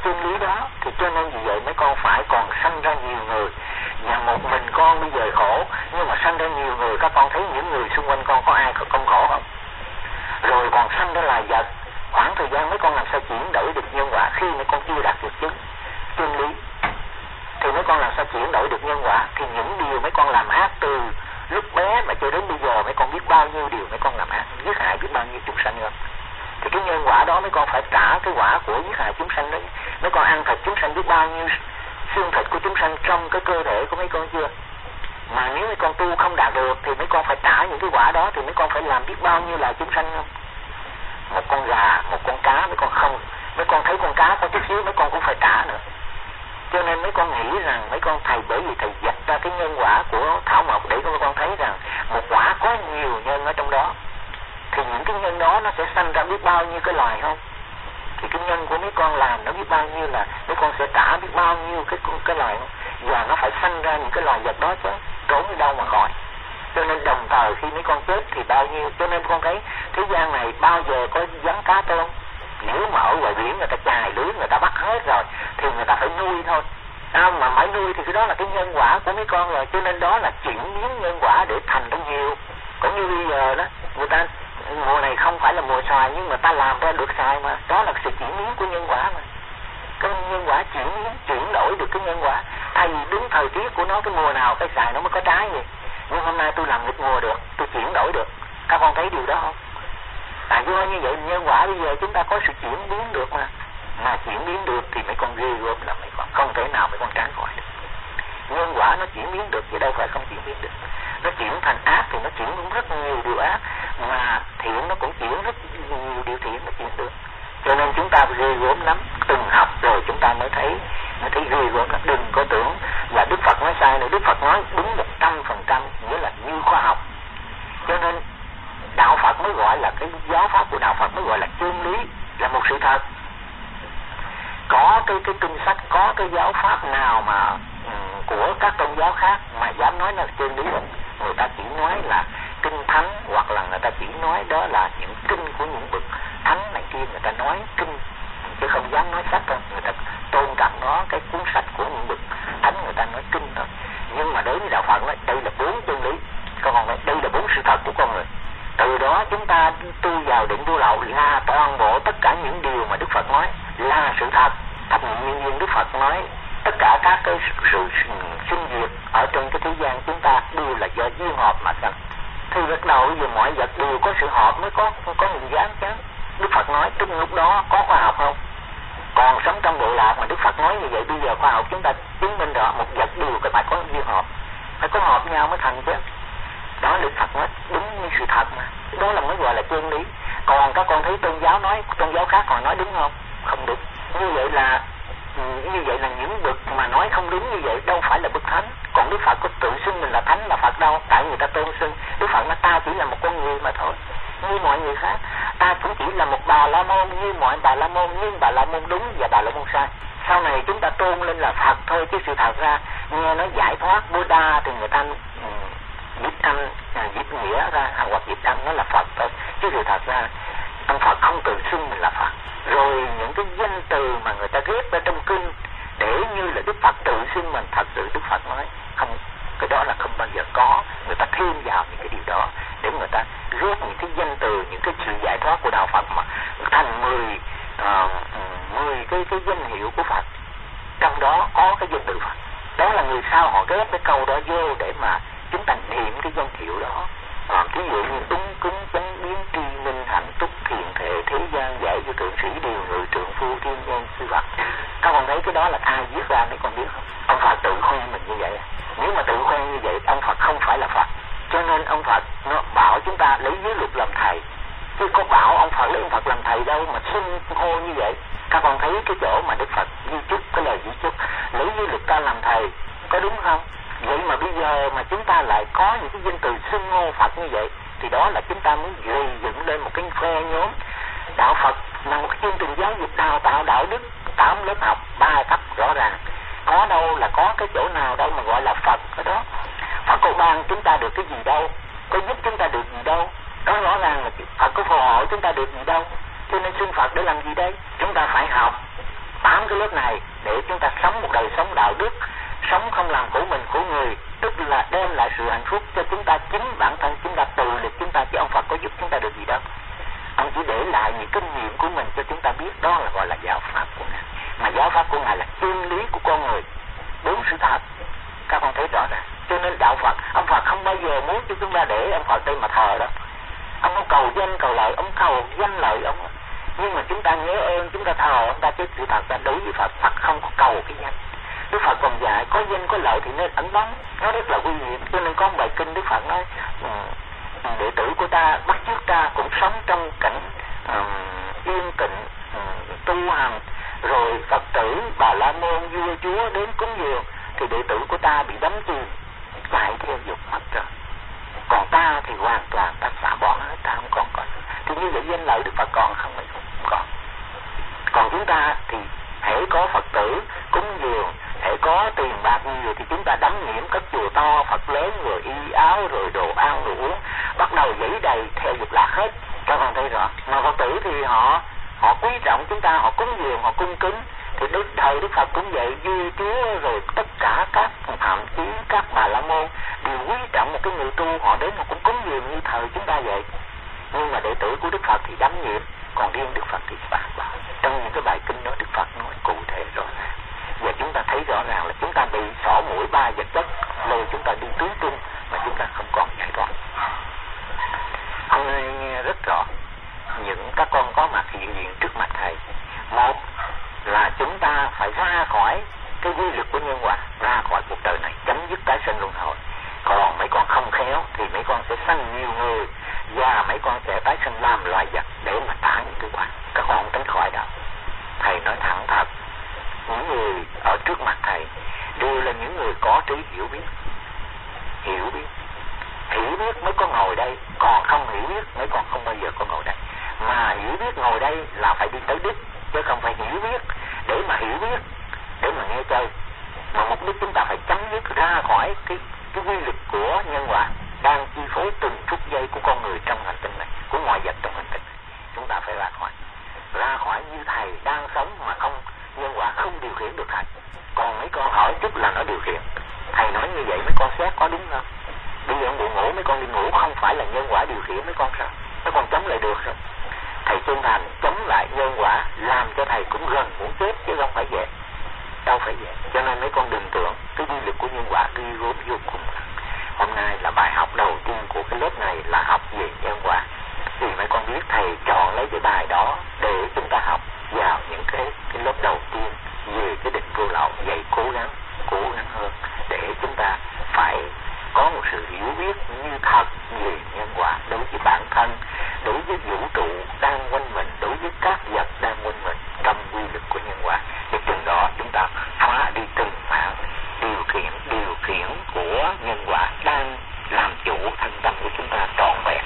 chân lý đó. Thì cho nên vì vậy mấy con phải còn sanh ra nhiều người, và một mình con bây giờ khổ, nhưng mà sanh ra nhiều người, các con thấy những người xung quanh con có ai không khổ không? Rồi còn sanh ra loài vật, khoảng thời gian mấy con làm sao chuyển đổi được nhân quả khi mấy con chưa đạt được chân lý? Thì mấy con làm sao chuyển đổi được nhân quả? Thì những điều mấy con làm ác từ lúc bé mà cho đến bây giờ, mấy con biết bao nhiêu điều mấy con làm ác, giết hại biết bao nhiêu chúng sanh không? Thì cái nhân quả đó mấy con phải trả cái quả của giết hại chúng sanh đấy. Mấy con ăn thịt chúng sanh biết bao nhiêu xương thịt của chúng sanh trong cái cơ thể của mấy con chưa? Mà nếu mấy con tu không đạt được thì mấy con phải trả những cái quả đó, thì mấy con phải làm biết bao nhiêu là chúng sanh không? Một con gà, một con cá mấy con không, mấy con thấy con cá có chút xíu mấy con cũng phải trả nữa. Cho nên mấy con nghĩ rằng mấy con thầy, bởi vì thầy dạch ra cái nhân quả của thảo mộc để mấy con thấy rằng một quả có nhiều nhân ở trong đó, thì những cái nhân đó nó sẽ sanh ra biết bao nhiêu cái loài không? Thì cái nhân của mấy con làm nó biết bao nhiêu là mấy con sẽ trả biết bao nhiêu cái loài không? Và nó phải sanh ra những cái loài vật đó chứ, trốn đi đâu mà khỏi. Cho nên đồng thời khi mấy con chết thì bao nhiêu, cho nên con thấy thế gian này bao giờ có vắng cá tôm. Nếu mà ở ngoài biển người ta chài lưới, người ta bắt hết rồi thì người ta phải nuôi thôi. Mà phải nuôi thì cái đó là cái nhân quả của mấy con rồi. Cho nên đó là chuyển biến nhân quả để thành ra nhiều. Cũng như bây giờ đó, người ta mùa này không phải là mùa xoài, nhưng mà ta làm ra được xoài mà. Đó là sự chuyển biến của nhân quả mà. Cái nhân quả chuyển đổi được cái nhân quả. Thay vì đúng thời tiết của nó, cái mùa nào cái xoài nó mới có trái vậy. Nhưng hôm nay tôi làm nghịch mùa được, tôi chuyển đổi được. Các con thấy điều đó không? Do như vậy nhân quả bây giờ chúng ta có sự chuyển biến được mà. Mà chuyển biến được thì mấy con ghê gớm là mấy con không thể nào mấy con tránh khỏi được. Nhân quả nó chuyển biến được chứ đâu phải không chuyển biến được. Nó chuyển thành ác thì nó chuyển rất nhiều điều ác, mà thiện nó cũng chuyển rất nhiều điều thiện nó chuyển được. Cho nên chúng ta ghê gớm lắm, từng học rồi chúng ta mới thấy ghê gớm lắm. Đừng có tưởng là Đức Phật nói sai nữa, Đức Phật nói đúng 100%, nghĩa là như khoa học. Cho nên đạo Phật mới gọi là cái giáo pháp của đạo Phật mới gọi là chân lý, là một sự thật. Có cái kinh sách, có cái giáo pháp nào mà của các tôn giáo khác mà dám nói là chân lý không? Người ta chỉ nói là kinh thánh, hoặc là người ta chỉ nói đó là những kinh của những bậc thánh này kia, người ta nói kinh chứ không dám nói sách đâu. Người ta tôn trọng nó, cái cuốn sách của những bậc thánh người ta nói kinh thôi. Nhưng mà đối với đạo Phật nói đây là 4 chân lý, còn đây là 4 sự thật của con người. Từ đó chúng ta tu vào định tu lậu là toàn bộ tất cả những điều mà Đức Phật nói là sự thật. Thập nhị nhân duyên Đức Phật nói tất cả các cái sự sinh diệt ở trong cái thế gian chúng ta đều là do duyên hợp mà thành. Thì bắt đầu giờ mọi vật đều có sự hợp mới có hình dáng chứ. Đức Phật nói trong lúc đó có khoa học không? Còn sống trong bộ lạc mà Đức Phật nói như vậy, bây giờ khoa học chúng ta chứng minh rõ một vật đều phải có duyên hợp, phải có hợp nhau mới thành chứ. Đó Đức Phật nói đúng như sự thật mà. Đó là mới gọi là chân lý. Còn các con thấy tôn giáo nói, tôn giáo khác còn nói đúng không? Không đúng. Như vậy là những bậc mà nói không đúng như vậy đâu phải là bậc thánh. Còn Đức Phật có tự xưng mình là thánh là Phật đâu, tại người ta tôn xưng. Đức Phật nói ta chỉ là một con người mà thôi, như mọi người khác. Ta cũng chỉ là một bà la môn như mọi bà la môn, nhưng bà la môn đúng và bà la môn sai. Sau này chúng ta tôn lên là Phật thôi, chứ sự thật ra nghe nó giải thoát Buddha thì người ta dịch âm, dịch nghĩa ra, hoặc dịch âm nó là Phật thôi, chứ sự thật ra ông Phật không tự xưng mình là Phật. Rồi những cái danh từ mà người ta ghép ở trong kinh để như là Đức Phật tự xưng mình, thật sự Đức Phật nói không, cái đó là không bao giờ có. Người ta thêm vào những cái điều đó để người ta ghép những cái danh từ, những cái sự giải thoát của đạo Phật mà thành 10 cái danh hiệu của Phật, trong đó có cái danh từ Phật. Đó là người sao họ ghép cái câu đó vô để mà chúng ta niệm cái danh hiệu đó. Ví dụ như úng cúng chánh biến tri minh hạnh túc thiền thể thế gian giải cho thượng sĩ điều người trượng phu thiên nhân sư Phật. Các con thấy cái đó là ai viết ra mấy con biết không? Ông Phật tự khoe mình như vậy. Nếu mà tự khoe như vậy ông Phật không phải là Phật. Cho nên ông Phật nó bảo chúng ta lấy giới luật làm thầy, chứ có bảo ông Phật lấy ông Phật làm thầy đâu mà xưng hô như vậy. Các con thấy cái chỗ mà Đức Phật di chúc, cái lời di chúc lấy giới luật ta làm thầy có đúng không? Vậy mà bây giờ mà chúng ta lại có những cái danh từ xưng hô Phật như vậy thì đó là chúng ta muốn gây dựng lên một cái phe nhóm. Đạo Phật là một chương trình giáo dục đào tạo đạo đức, 8 lớp học, 3 cấp rõ ràng. Có đâu là có cái chỗ nào đâu mà gọi là Phật ở đó. Phật có ban chúng ta được cái gì đâu, có giúp chúng ta được gì đâu. Đó rõ ràng là Phật có phù hộ chúng ta được gì đâu. Cho nên xưng Phật để làm gì đây? Chúng ta phải học 8 cái lớp này để chúng ta sống một đời sống đạo đức, sống không làm khổ mình khổ người, tức là đem lại sự hạnh phúc cho chúng ta, chính bản thân chúng ta, tự lực chúng ta, chứ ông Phật có giúp chúng ta được gì đâu. Ông chỉ để lại những kinh nghiệm của mình cho chúng ta biết, đó là gọi là giáo pháp của Ngài. Mà giáo pháp của Ngài là chân lý của con người, đúng sự thật. Các con thấy rõ ràng. Cho nên đạo Phật, ông Phật không bao giờ muốn cho chúng ta để ông Phật đây mà thờ đó. Ông không cầu danh cầu lợi, ông cầu danh lợi ông. Nhưng mà chúng ta nhớ ơn, chúng ta thờ ông ta, chứ sự thật là đối với Phật, Phật không có cầu cái danh. Đức Phật còn dạy có danh có lợi thì nên ẩn bóng, nó rất là nguy hiểm. Cho nên có một bài kinh Đức Phật nói đệ tử của ta bắt chước ta cũng sống trong cảnh yên tĩnh, tu hành, rồi Phật tử Bà La Môn vua chúa đến cúng dường thì đệ tử của ta bị đắm chìm chạy theo dục mất rồi. Còn ta thì hoàn toàn ta xả bỏ hết, ta không còn nữa. Thì như vậy danh lợi Đức Phật còn không còn. Còn chúng ta thì hễ có Phật tử cúng dường, hễ có tiền bạc nhiều thì chúng ta đắm nhiễm cất chùa to, Phật lớn, rồi y áo, rồi đồ ăn đồ uống, bắt đầu dãy đầy theo dục lạc hết. Các con thấy rõ. Mà Phật tử thì họ quý trọng chúng ta, họ cúng dường, họ cung kính. Thì thời Đức Phật cũng vậy, vua chúa rồi tất cả các thậm chí các Bà La Môn đều quý trọng một cái người tu, họ đến họ cũng cúng dường như thời chúng ta vậy. Nhưng mà đệ tử của Đức Phật thì đắm nhiễm, còn riêng Đức Phật thì phạt bỏ. Trong những cái bài kinh đó Đức Phật nói cụ thể rõ ràng. Và chúng ta thấy rõ ràng là chúng ta bị xỏ mũi ba vật chất lôi chúng ta đi tứ tung mà chúng ta không còn giải thoát. Hôm nay nghe rất rõ những các con có mặt hiện diện trước mặt thầy. Một là chúng ta phải ra khỏi cái quy luật của nhân quả, ra khỏi cuộc đời này, chấm dứt tái sinh luân hồi. Còn mấy con không khéo thì mấy con sẽ sanh nhiều người và mấy con sẽ tái sinh làm loài vật để mà trả những cái quả. Các con không tránh khỏi đâu. Thầy nói thẳng thật, những người ở trước mặt thầy đều là những người có trí hiểu biết. Hiểu biết mới có ngồi đây, còn không hiểu biết mấy con không bao giờ có ngồi đây. Mà hiểu biết ngồi đây là phải đi tới đích, chứ không phải hiểu biết để mà hiểu biết, để mà nghe chơi. Mà mục đích chúng ta phải chấm dứt ra khỏi cái quy luật của nhân quả đang chi phối từng phút giây của con người trong hành tinh này, của mọi vật trong hành tinh này. Chúng ta phải ra khỏi như thầy đang sống mà không, nhân quả không điều khiển được thầy. Còn mấy con hỏi chút là nó điều khiển. Thầy nói như vậy mấy con xét có đúng không? Bây giờ buồn ngủ mấy con đi ngủ không phải là nhân quả điều khiển mấy con sao? Mấy con chống lại được rồi. Thầy chân thành chống lại nhân quả làm cho thầy cũng gần muốn chết chứ không phải vậy. Đâu phải vậy. Cho nên mấy con đừng tưởng cái quy luật của nhân quả ghi gớm vô cùng. Hôm nay là bài học đầu tiên của cái lớp này là học về nhân quả. Thì mấy con biết thầy chọn lấy cái bài đó để chúng ta học vào những cái lớp đầu tiên về cái định vô lậu. Vậy cố gắng hơn để chúng ta phải có một sự hiểu biết như thật về nhân quả đối với bản thân, đối với vũ trụ đang quanh mình, đối với các vật đang quanh mình trong quy luật của nhân quả. Để chừng đó chúng ta phá đi từng mảng điều khiển của nhân quả đang làm chủ thân tâm của chúng ta trọn vẹn.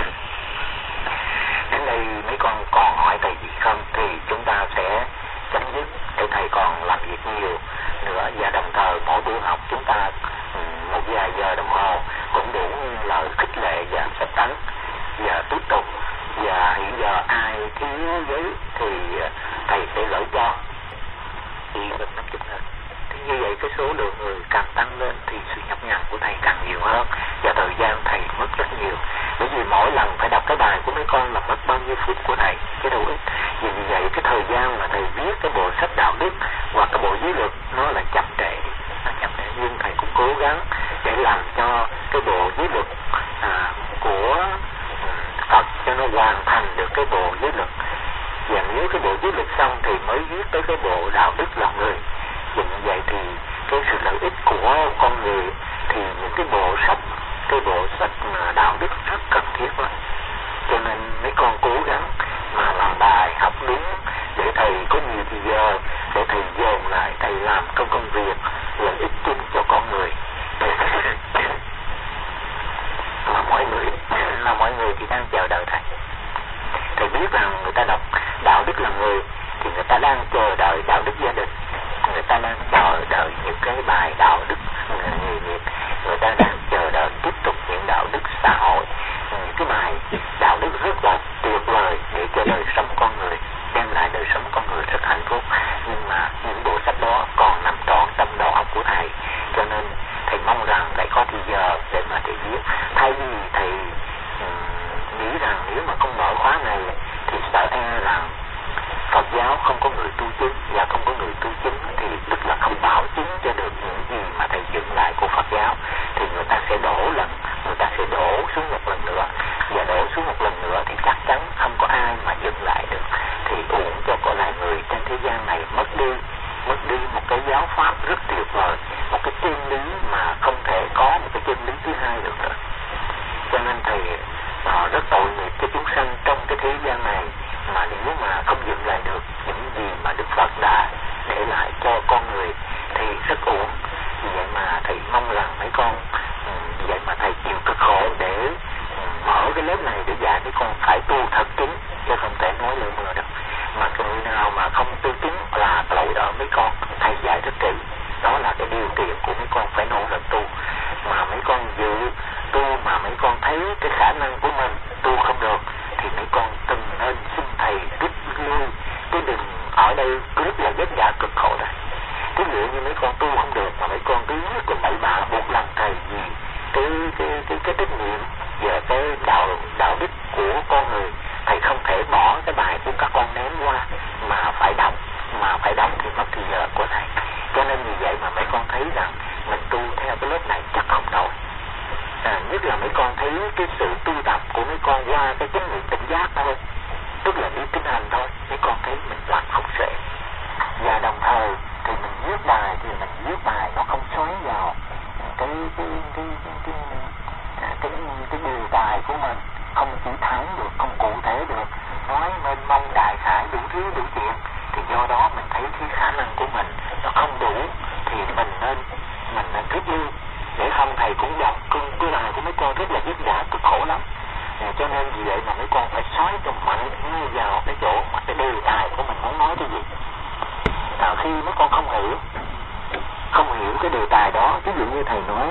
Đến đây mấy con còn hỏi thầy gì không thì chúng ta sẽ chấm dứt để thầy còn làm việc nhiều nữa, và đồng thời mỗi buổi học chúng ta một vài giờ đồng hồ cũng đủ lời khích lệ và sách tấn và tiếp tục. Và hiện giờ ai thiếu giấy thì thầy sẽ gửi cho chỉ gần 50 hơn. Thì như vậy cái số lượng người càng tăng lên thì sự chấp nhận của thầy càng nhiều hơn và thời gian thầy mất rất nhiều. Bởi vì mỗi lần phải đọc cái bài của mấy con là mất bao nhiêu phút của thầy chứ đâu ít. Vì vậy cái thời gian mà thầy viết cái bộ sách đạo đức hoặc cái bộ giới luật nó là chậm trễ, nhưng thầy cũng cố gắng để làm cho cái bộ giới luật của Phật cho nó hoàn thành được cái bộ giới luật. Và nếu cái bộ giới luật xong thì mới viết tới cái bộ đạo đức lòng người. Vì vậy thì cái sự lợi ích của con người thì những cái bộ sách mà đạo đức rất cần thiết lắm. Cho nên mấy con cố gắng mà làm bài học đúng để thầy có nhiều thời giờ để thầy dồn lại, thầy làm công việc lợi ích chung cho con người. Mà mọi người thì đang chờ đợi thầy. Thầy biết rằng người ta đọc đạo đức là người thì người ta đang chờ đợi đạo đức gia đình, người ta đang chờ đợi những cái bài đạo đức nghề nghiệp, người ta đang chờ này để dạy mấy con phải tu thật kín, chứ không thể nói lời mưa được. Mà người nào mà không tu kín là lỗi ở mấy con, thầy dạy rất kỹ. Đó là cái điều kiện của mấy con phải nỗ lực tu. Mà mấy con dự tu mà mấy con thấy cái khả năng của mình tu không được thì mấy con từng nên xin thầy rút lui, chứ đừng ở đây rất là vất vả cực khổ đây. Ví dụ như mấy con tu không được mà mấy con cứ còn bậy bạ một lần thầy gì cái trách nhiệm về cái đạo đức của con người, thầy không thể bỏ cái bài của các con ném qua mà phải đọc thì mất thời giờ của thầy. Cho nên vì vậy mà mấy con thấy rằng mình tu theo cái lớp này chắc không nổi. Nhất là mấy con thấy cái sự tu tập của mấy con qua cái chánh niệm tỉnh giác thôi, tức là đi kinh hành thôi, mấy con thấy mình hoàn không xuể. Và đồng thời thì mình viết bài thì mình viết bài nó không xoáy vào cái đề tài của mình, không chỉ thẳng được, không cụ thể được, nói mênh mông đại khái đủ thứ đủ chuyện, thì do đó mình thấy cái khả năng của mình nó không đủ thì mình nên rút lui, để không thầy cũng đọc cái bài của mấy con rất là vất vả cực khổ lắm. Cho nên vì vậy mà mấy con phải xoáy cho mạnh ngay vào cái chỗ mà cái đề tài của mình muốn nói cái gì. Khi mấy con không hiểu cái đề tài đó, ví dụ như thầy nói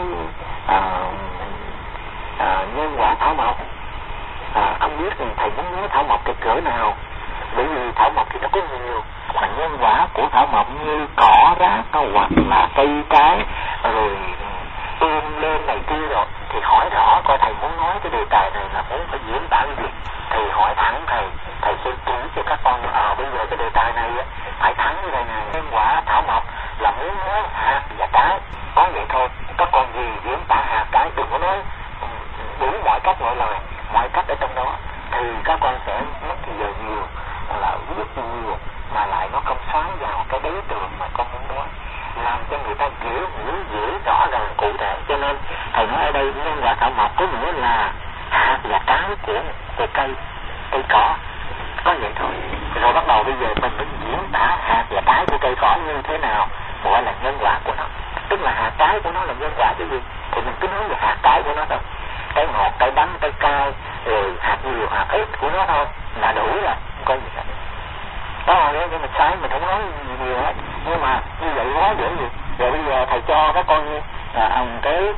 nhân quả thảo mộc, không biết thầy muốn nói thảo mộc cái cỡ nào, bởi vì thảo mộc thì nó có nhiều, mà nhân quả của thảo mộc như cỏ rác hoặc là cây trái rồi lên này kia rồi, thì hỏi rõ coi thầy muốn nói cái đề tài này là muốn phải diễn tả cái gì. Thầy hỏi thẳng thầy sẽ chỉ cho các con bây giờ cái đề tài này phải thẳng như thế này. Nhân quả thảo mộc là muốn nói hạt và trái, có vậy thôi. Các con gì diễn tả hạt trái, đừng có nói đủ mọi cách mọi lời, mọi cách ở trong đó, thì các con sẽ mất thời giờ nhiều, là viết nhiều mà lại nó không xoáy vào cái đối tượng mà con muốn nói, làm cho người ta hiểu rõ ràng cụ thể. Cho nên thầy nói ở đây nhân quả thảo mộc có nghĩa là hạt và trái của cây cỏ, có vậy thôi. Rồi bắt đầu bây giờ mình mới diễn tả hạt và trái của cây cỏ như thế nào, gọi là nhân quả của nó, tức là hạt trái của nó là nhân quả cái gì, thì mình cứ nói về hạt trái của nó thôi, cái ngọt, cái đắng, cái cay, rồi hạt nhiều hạt ít của nó thôi là đủ rồi, không có gì hết. Đó rồi nhưng mình sai, mình không nói gì nhiều hết, nhưng mà như vậy quá dễ gì. Rồi bây giờ thầy cho các con cái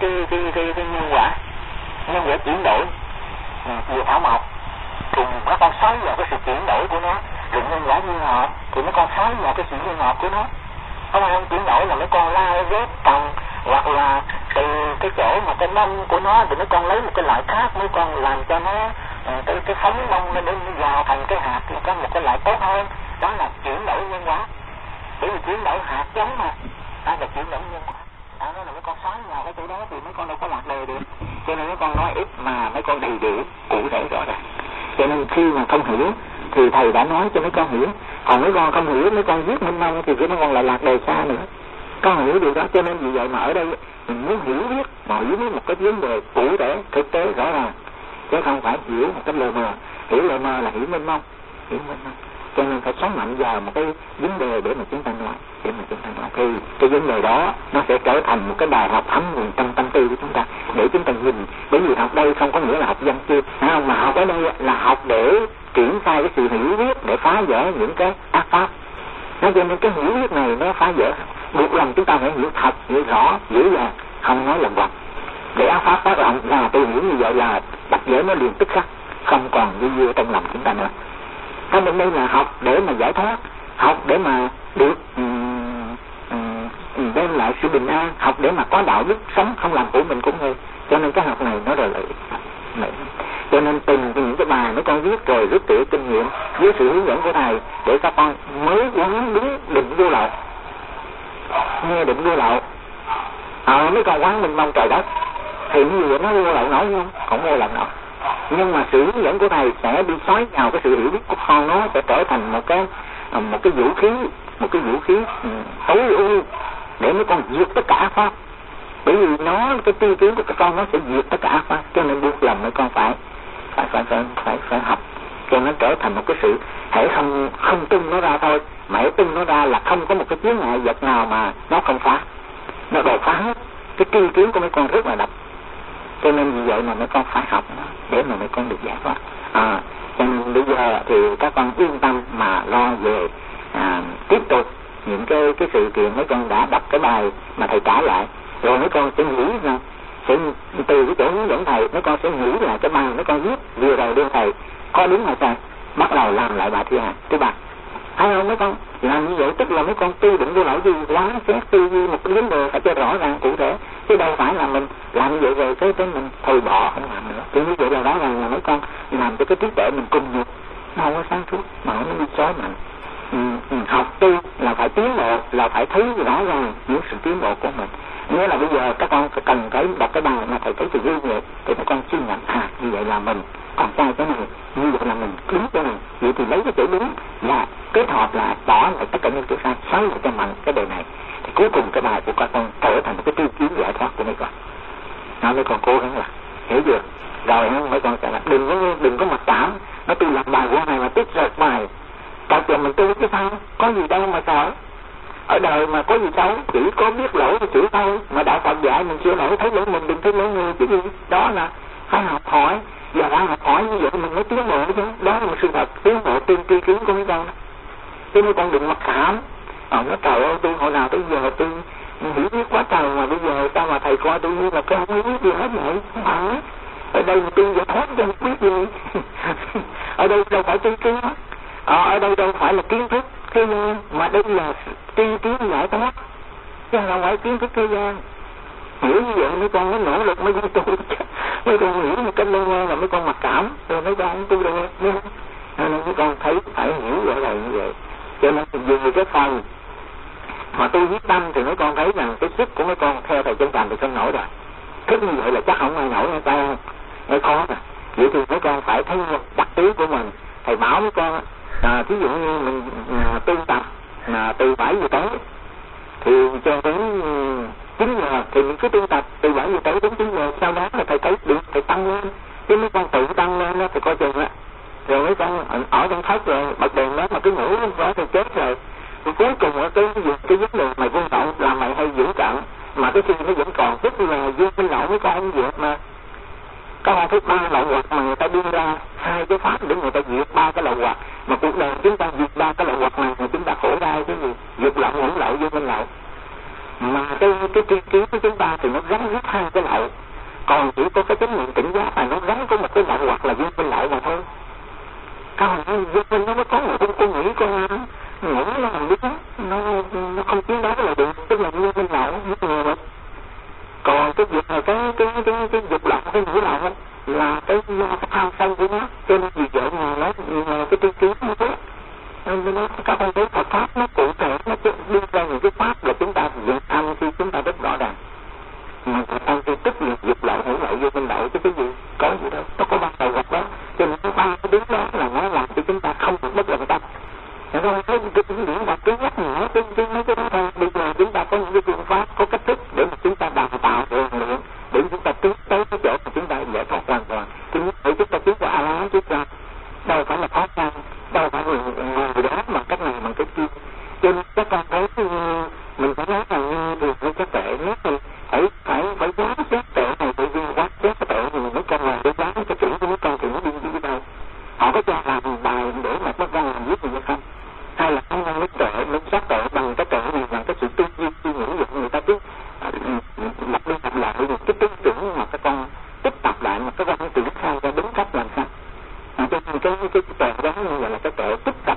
nhân quả chuyển đổi về thảo mộc, cùng các con xoáy vào cái sự chuyển đổi của nó. Rồi nhân quả như ngọt thì mấy con xoáy vào cái sự như ngọt của nó. Không chuyển đổi là mấy con la ghép trồng, hoặc là từ cái chỗ mà cái mông của nó thì mấy con lấy một cái loại khác, mấy con làm cho nó cái phấn mông nó vào thành cái hạt thì có một cái loại tốt hơn. Đó là chuyển đổi nhân quả, bởi vì chuyển đổi hạt giống mà, đó là chuyển đổi nhân quả. Đó là mấy con xoáy vào cái chỗ đó thì mấy con đâu có lạc đề được. Cho nên mấy con nói ít mà mấy con đầy đủ cụ thể rõ ràng. Cho nên khi mà không hiểu thì thầy đã nói cho mấy con hiểu, còn mấy con không hiểu, mấy con viết mênh mông thì mấy con lại lạc đề xa nữa. Con hiểu điều đó. Cho nên vì vậy mà ở đây mình muốn hiểu biết mà hiểu biết một cái vấn đề cụ thể thực tế rõ ràng, chứ không phải hiểu một cái lờ mờ. Hiểu lờ mờ là hiểu mênh mông, cho nên phải sống mạnh vào một cái vấn đề để mà chúng ta nói, thì cái vấn đề đó nó sẽ trở thành một cái bài học thấm nguồn trong tâm tư của chúng ta để chúng ta nhìn. Bởi vì học đây không có nghĩa là học văn chương, mà học ở đây là học để triển khai cái sự hiểu biết để phá vỡ những cái ác pháp. Cho nên cái hiểu biết này nó phá vỡ, buộc lòng chúng ta phải hiểu thật, hiểu rõ, dễ dàng, không nói lầm quạch. Để ác pháp tác động là tôi hiểu như vậy là đập vỡ nó liền tức khắc, không còn dư dưa trong lòng chúng ta nữa. Cái bên đây là học để mà giải thoát, học để mà được đem lại sự bình an, học để mà có đạo đức sống không làm của mình cũng người. Cho nên cái học này nó rồi lợi. Cho nên từng những cái bài mấy con viết rồi rút tỉa kinh nghiệm với sự hướng dẫn của thầy để các con mới quán đúng định vô lậu, nghe định vô lậu. Mấy con quán mình mong trời đất thì như vậy nó vô lậu nổi không vô lậu nổi. Nhưng mà sự hướng dẫn của thầy sẽ đi xoáy vào cái sự hiểu biết của con, nó sẽ trở thành một cái vũ khí tối ưu để mấy con diệt tất cả pháp. Bởi vì nó cái tư tưởng của các con nó sẽ diệt tất cả pháp, cho nên buộc lòng mấy con phải học cho nó trở thành một cái sự hễ không tung nó ra thôi, mà hễ tung nó ra là không có một cái chướng ngại vật nào mà nó không phá, nó đột phá hết. Cái tư tưởng của mấy con rất là đậm. Cho nên vì vậy mà mấy con phải học để mà mấy con được giải thoát. Cho nên bây giờ thì các con yên tâm mà lo về tiếp tục những cái sự kiện mấy con đã đọc cái bài mà thầy trả lại, rồi mấy con sẽ nghĩ rằng sẽ từ cái chỗ hướng dẫn thầy, mấy con sẽ nghĩ là cái bài mấy con viết vừa rồi đưa thầy có đúng hay sai, bắt đầu làm lại bài thứ ba. Hay không mấy con? Làm như vậy tức là mấy con tư đựng vô lỗi gì quá, xét tư duy một cái vấn đề phải cho rõ ràng cụ thể, chứ đâu phải là mình làm như vậy rồi cái mình thôi bỏ không làm nữa. Chứ như vậy là đó là mấy con làm cho cái trí tuệ mình cùng nhịp, nó không có sáng suốt mà nó đi xói mạnh. Học tu là phải tiến bộ, là phải thấy rõ ràng những sự tiến bộ của mình. Nghĩa là bây giờ các con cần cái đọc cái bài mà thầy thấy từ ghi vậy thì các con suy nhận như vậy là mình còn sai cái này, như vậy là mình đúng cái này, vậy thì lấy cái chỗ đúng là kết hợp là bỏ lại tất cả những chỗ sai, xóa lại cho mạnh cái đề này, thì cuối cùng cái bài của các con trở thành một cái tiêu chí giải thoát của mấy con. Nó mấy con cố gắng là hiểu chưa? Rồi mấy con sẽ là đừng có mặc cảm, nó tu làm bài của này mà tiếp rợt bài, tại giờ mình tu cái sao, có gì đâu mà sợ. Ở đời mà có gì xấu, chỉ có biết lỗi thì chửi thôi, mà đạo Phật dạy mình sửa lỗi, thấy lỗi mình đừng thấy lỗi người chứ gì. Đó là phải học hỏi, và đang học hỏi như vậy mình mới tiến bộ chứ. Đó là một sự thật, tiến bộ tiên tri kiến của mấy con đó. Chứ mấy con đừng mặc cảm. Nó trời ơi, tôi hồi nào tới giờ tôi hiểu biết quá trời, mà bây giờ sao mà thầy coi tôi như là tôi không biết gì hết vậy. Không phải. Ở đây mà tôi giải thoát cho không biết gì. Ở đây đâu phải tiên kiến. Ở đây đâu phải là kiến thức thế gian, mà đây là tri kiến giải thoát, chứ không phải kiến thức thế gian. Hiểu như vậy mấy con mới nỗ lực mới đi tu. Mấy con hiểu một cách lơ là mấy con mặc cảm, rồi mấy con tu được. Nên mấy con thấy phải hiểu vậy là như vậy. Cho nên về cái phần mà tu viết tâm thì mấy con thấy rằng cái sức của mấy con theo thầy Chân Thành thì không nổi rồi. Thức như vậy là chắc không ai nổi, tay không? Nó khó rồi. Vậy thì mấy con phải thấy đặc trí của mình. Thầy bảo mấy con ví dụ như mình tu tập từ 7 giờ tối thì cho đến 9 giờ thì mình cứ tu tập từ 7 giờ tối đến 9 giờ, sau đó là thầy thấy được thầy tăng lên, chứ mấy con tự tăng lên đó thì coi chừng á. Rồi mấy con ở trong thất rồi bật đèn đó mà cứ ngủ quá thì chết rồi. Cuối cùng cái vấn đề mày quân động là mày hay giữ trận mà cái khi nó vẫn còn, tức là dương minh lậu mấy con không diệt mà. Các con thấy 3 lậu hoặc mà người ta đưa ra 2 cái pháp để người ta diệt 3 cái lậu hoặc, mà cuộc đời chúng ta diệt 3 cái lậu hoặc này mà chúng ta khổ đau cái gì? Dục lậu, ngũ lậu, vô minh lậu. Mà cái tri kiến của chúng ta thì nó gắn hết 2 cái lậu, còn chỉ có cái chánh niệm tỉnh giác là nó gắn có một cái lậu hoặc là vô minh lậu mà thôi. Các con nói vô minh nó mới có một con nghĩ con ngủ nó làm biết nó không chiến đấu là được, tức là vô minh lậu giết người mà. Còn cái việc là cái dục lậu, cái ngũ lậu là cái tham sân của nó, cho nên vì vậy mà nó cái tri kiến nó tốt. Nên nó các con thấy Phật pháp nó cụ thể, nó đưa ra những cái pháp là chúng ta vượt âm khi chúng ta rất rõ ràng. Mà Phật âm thì tức là dục lậu, ngũ lậu, vô minh lậu chứ cái gì có gì đâu, nó có 3 đầu gặp đó, cho nên 3 cái đứng đó là nó làm cho chúng ta không được bất lần tâm. Thế thôi, cái điểm mà cứ nhắc nhở cái mấy cái đó thôi. Bây giờ chúng ta có những cái phương pháp, có cách thức để mà chúng ta đào tạo rèn luyện, để chúng ta tiến tới cái chỗ mà chúng ta giải thoát hoàn toàn. Thứ nhất để chúng ta tiến vào A-la-hán trước ra, đâu phải là khó khăn, đâu phải người đó mà cách này bằng cái kia. Cho nên các con thấy mình phải nói rằng như với các tệ nhất thì phải giá xét tệ này, tự nhiên quá xét cái tệ thì mấy con là để giá cái chữ của mấy con thì nó đi như thế nào. Họ có cho làm bài để mà mất ra làm viết gì hay không? Hay là không ăn mấy sát tệ bằng cái tệ này, bằng cái sự tư duy suy nghĩ của người ta cứ lặp đi lặp lại cái tư tưởng mà các con tích tập lại mà các con tự khai ra đúng cách làm sao. Cho nên cái tệ đó như vậy là cái tệ tích tập